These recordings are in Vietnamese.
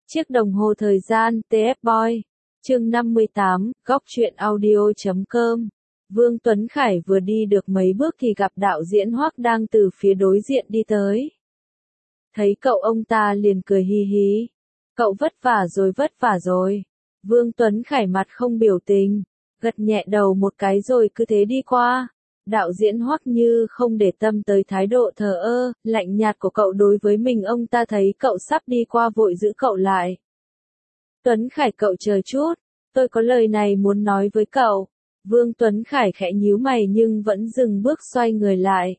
Chiếc đồng hồ thời gian, TF Boy. Chương 58, góc truyện audio.com. Vương Tuấn Khải vừa đi được mấy bước thì gặp đạo diễn Hoắc đang từ phía đối diện đi tới. Thấy cậu ông ta liền cười hi hí. Cậu vất vả rồi. Vương Tuấn Khải mặt không biểu tình, gật nhẹ đầu một cái rồi cứ thế đi qua. Đạo diễn Hoắc như không để tâm tới thái độ thờ ơ, lạnh nhạt của cậu đối với mình. Ông ta thấy cậu sắp đi qua vội giữ cậu lại. Tuấn Khải, cậu chờ chút, tôi có lời này muốn nói với cậu. Vương Tuấn Khải khẽ nhíu mày nhưng vẫn dừng bước xoay người lại.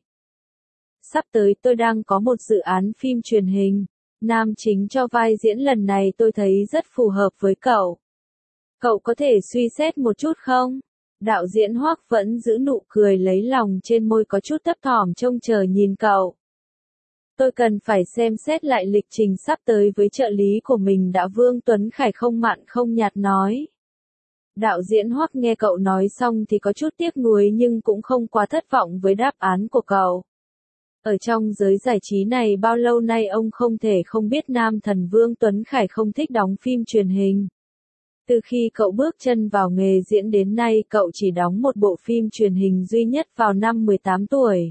Sắp tới tôi đang có một dự án phim truyền hình. Nam chính cho vai diễn lần này tôi thấy rất phù hợp với cậu. Cậu có thể suy xét một chút không? Đạo diễn Hoắc vẫn giữ nụ cười lấy lòng trên môi, có chút thấp thỏm trông chờ nhìn cậu. Tôi cần phải xem xét lại lịch trình sắp tới với trợ lý của mình đã. Vương Tuấn Khải không mặn không nhạt nói. Đạo diễn Hoắc nghe cậu nói xong thì có chút tiếc nuối nhưng cũng không quá thất vọng với đáp án của cậu. Ở trong giới giải trí này bao lâu nay ông không thể không biết nam thần Vương Tuấn Khải không thích đóng phim truyền hình. Từ khi cậu bước chân vào nghề diễn đến nay cậu chỉ đóng một bộ phim truyền hình duy nhất vào năm 18 tuổi.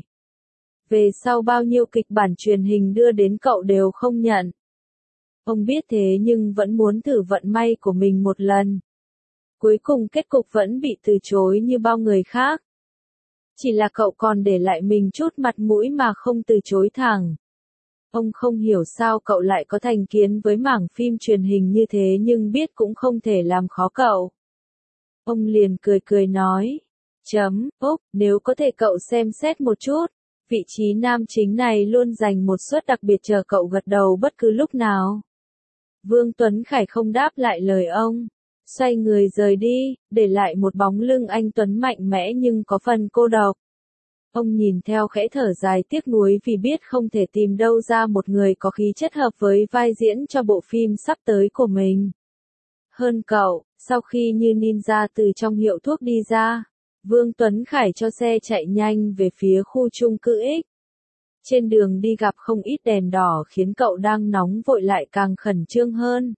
Về sau bao nhiêu kịch bản truyền hình đưa đến cậu đều không nhận. Ông biết thế nhưng vẫn muốn thử vận may của mình một lần. Cuối cùng kết cục vẫn bị từ chối như bao người khác. Chỉ là cậu còn để lại mình chút mặt mũi mà không từ chối thẳng. Ông không hiểu sao cậu lại có thành kiến với mảng phim truyền hình như thế nhưng biết cũng không thể làm khó cậu. Ông liền cười nói. Úc, nếu có thể cậu xem xét một chút. Vị trí nam chính này luôn dành một suất đặc biệt chờ cậu gật đầu bất cứ lúc nào. Vương Tuấn Khải không đáp lại lời ông. Xoay người rời đi, để lại một bóng lưng anh tuấn mạnh mẽ nhưng có phần cô độc. Ông nhìn theo khẽ thở dài tiếc nuối vì biết không thể tìm đâu ra một người có khí chất hợp với vai diễn cho bộ phim sắp tới của mình. Hơn cậu, sau khi như ninja từ trong hiệu thuốc đi ra, Vương Tuấn Khải cho xe chạy nhanh về phía khu chung cư X. Trên đường đi gặp không ít đèn đỏ khiến cậu đang nóng vội lại càng khẩn trương hơn.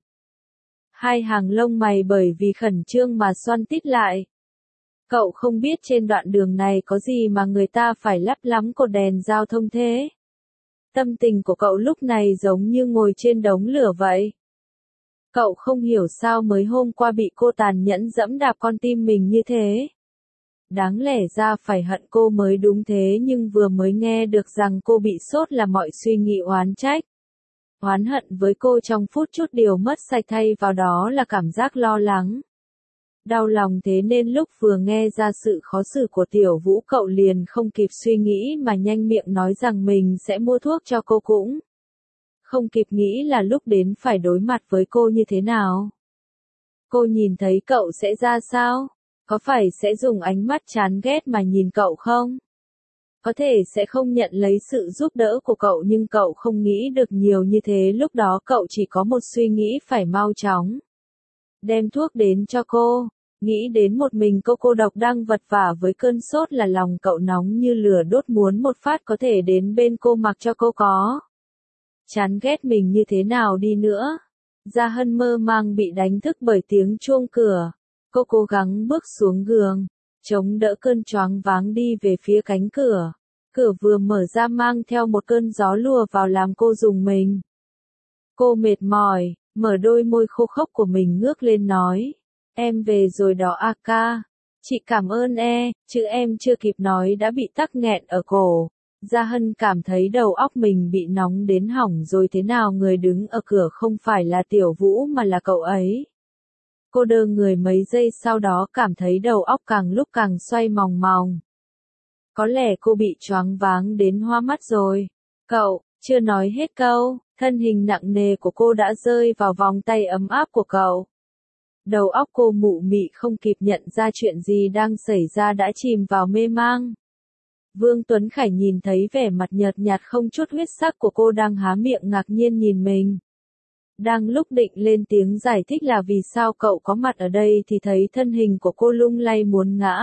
Hai hàng lông mày bởi vì khẩn trương mà xoăn tít lại. Cậu không biết trên đoạn đường này có gì mà người ta phải lắp lắm cột đèn giao thông thế. Tâm tình của cậu lúc này giống như ngồi trên đống lửa vậy. Cậu không hiểu sao mới hôm qua bị cô tàn nhẫn giẫm đạp con tim mình như thế. Đáng lẽ ra phải hận cô mới đúng thế nhưng vừa mới nghe được rằng cô bị sốt là mọi suy nghĩ oán trách. Oán hận với cô trong phút chút điều mất sạch thay vào đó là cảm giác lo lắng. Đau lòng thế nên lúc vừa nghe ra sự khó xử của Tiểu Vũ cậu liền không kịp suy nghĩ mà nhanh miệng nói rằng mình sẽ mua thuốc cho cô cũng. Không kịp nghĩ là lúc đến phải đối mặt với cô như thế nào. Cô nhìn thấy cậu sẽ ra sao? Có phải sẽ dùng ánh mắt chán ghét mà nhìn cậu không? Có thể sẽ không nhận lấy sự giúp đỡ của cậu nhưng cậu không nghĩ được nhiều như thế. Lúc đó cậu chỉ có một suy nghĩ phải mau chóng đem thuốc đến cho cô. Nghĩ đến một mình cô độc đang vật vã với cơn sốt là lòng cậu nóng như lửa đốt muốn một phát có thể đến bên cô mặc cho cô có. Chán ghét mình như thế nào đi nữa. Gia Hân mơ màng bị đánh thức bởi tiếng chuông cửa. Cô cố gắng bước xuống giường, chống đỡ cơn choáng váng đi về phía cánh cửa. Cửa vừa mở ra mang theo một cơn gió lùa vào làm cô rùng mình. Cô mệt mỏi, mở đôi môi khô khốc của mình ngước lên nói. Em về rồi đó a ca. Chị cảm ơn chứ em chưa kịp nói đã bị tắc nghẹn ở cổ. Gia Hân cảm thấy đầu óc mình bị nóng đến hỏng rồi thế nào người đứng ở cửa không phải là Tiểu Vũ mà là cậu ấy. Cô đơ người mấy giây sau đó cảm thấy đầu óc càng lúc càng xoay mòng mòng. Có lẽ cô bị choáng váng đến hoa mắt rồi. Cậu, chưa nói hết câu, thân hình nặng nề của cô đã rơi vào vòng tay ấm áp của cậu. Đầu óc cô mụ mị không kịp nhận ra chuyện gì đang xảy ra đã chìm vào mê mang. Vương Tuấn Khải nhìn thấy vẻ mặt nhợt nhạt không chút huyết sắc của cô đang há miệng ngạc nhiên nhìn mình. Đang lúc định lên tiếng giải thích là vì sao cậu có mặt ở đây thì thấy thân hình của cô lung lay muốn ngã.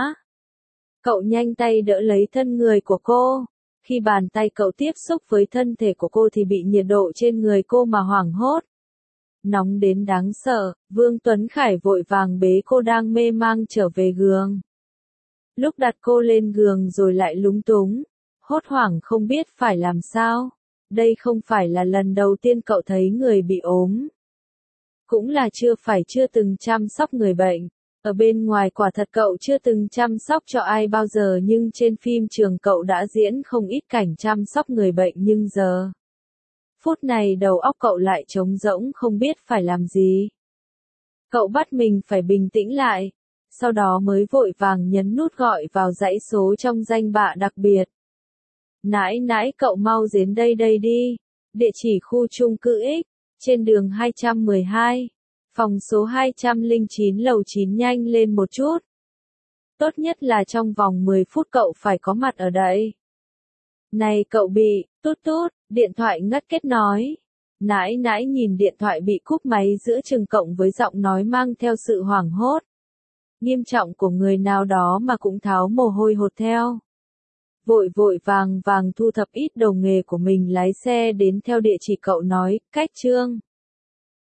Cậu nhanh tay đỡ lấy thân người của cô. Khi bàn tay cậu tiếp xúc với thân thể của cô thì bị nhiệt độ trên người cô mà hoảng hốt. nóng đến đáng sợ, Vương Tuấn Khải vội vàng bế cô đang mê mang trở về giường. Lúc đặt cô lên giường rồi lại lúng túng, hốt hoảng không biết phải làm sao. Đây không phải là lần đầu tiên cậu thấy người bị ốm. Cũng là chưa từng chăm sóc người bệnh. Ở bên ngoài quả thật cậu chưa từng chăm sóc cho ai bao giờ, nhưng trên phim trường cậu đã diễn không ít cảnh chăm sóc người bệnh, nhưng giờ phút này đầu óc cậu lại trống rỗng không biết phải làm gì. Cậu bắt mình phải bình tĩnh lại, sau đó mới vội vàng nhấn nút gọi vào dãy số trong danh bạ đặc biệt. Nãi nãi, cậu mau đến đây đi. Địa chỉ khu chung cư X, trên đường 212, phòng số 209 lầu 9, nhanh lên một chút. Tốt nhất là trong vòng 10 phút cậu phải có mặt ở đây. Này cậu bị, tút tút, điện thoại ngắt kết nối. Nãi nãi nhìn điện thoại bị cúp máy giữa chừng cộng với giọng nói mang theo sự hoảng hốt nghiêm trọng của người nào đó mà cũng tháo mồ hôi hột theo. Vội vàng thu thập ít đồ nghề của mình, lái xe đến theo địa chỉ cậu nói, cách Trương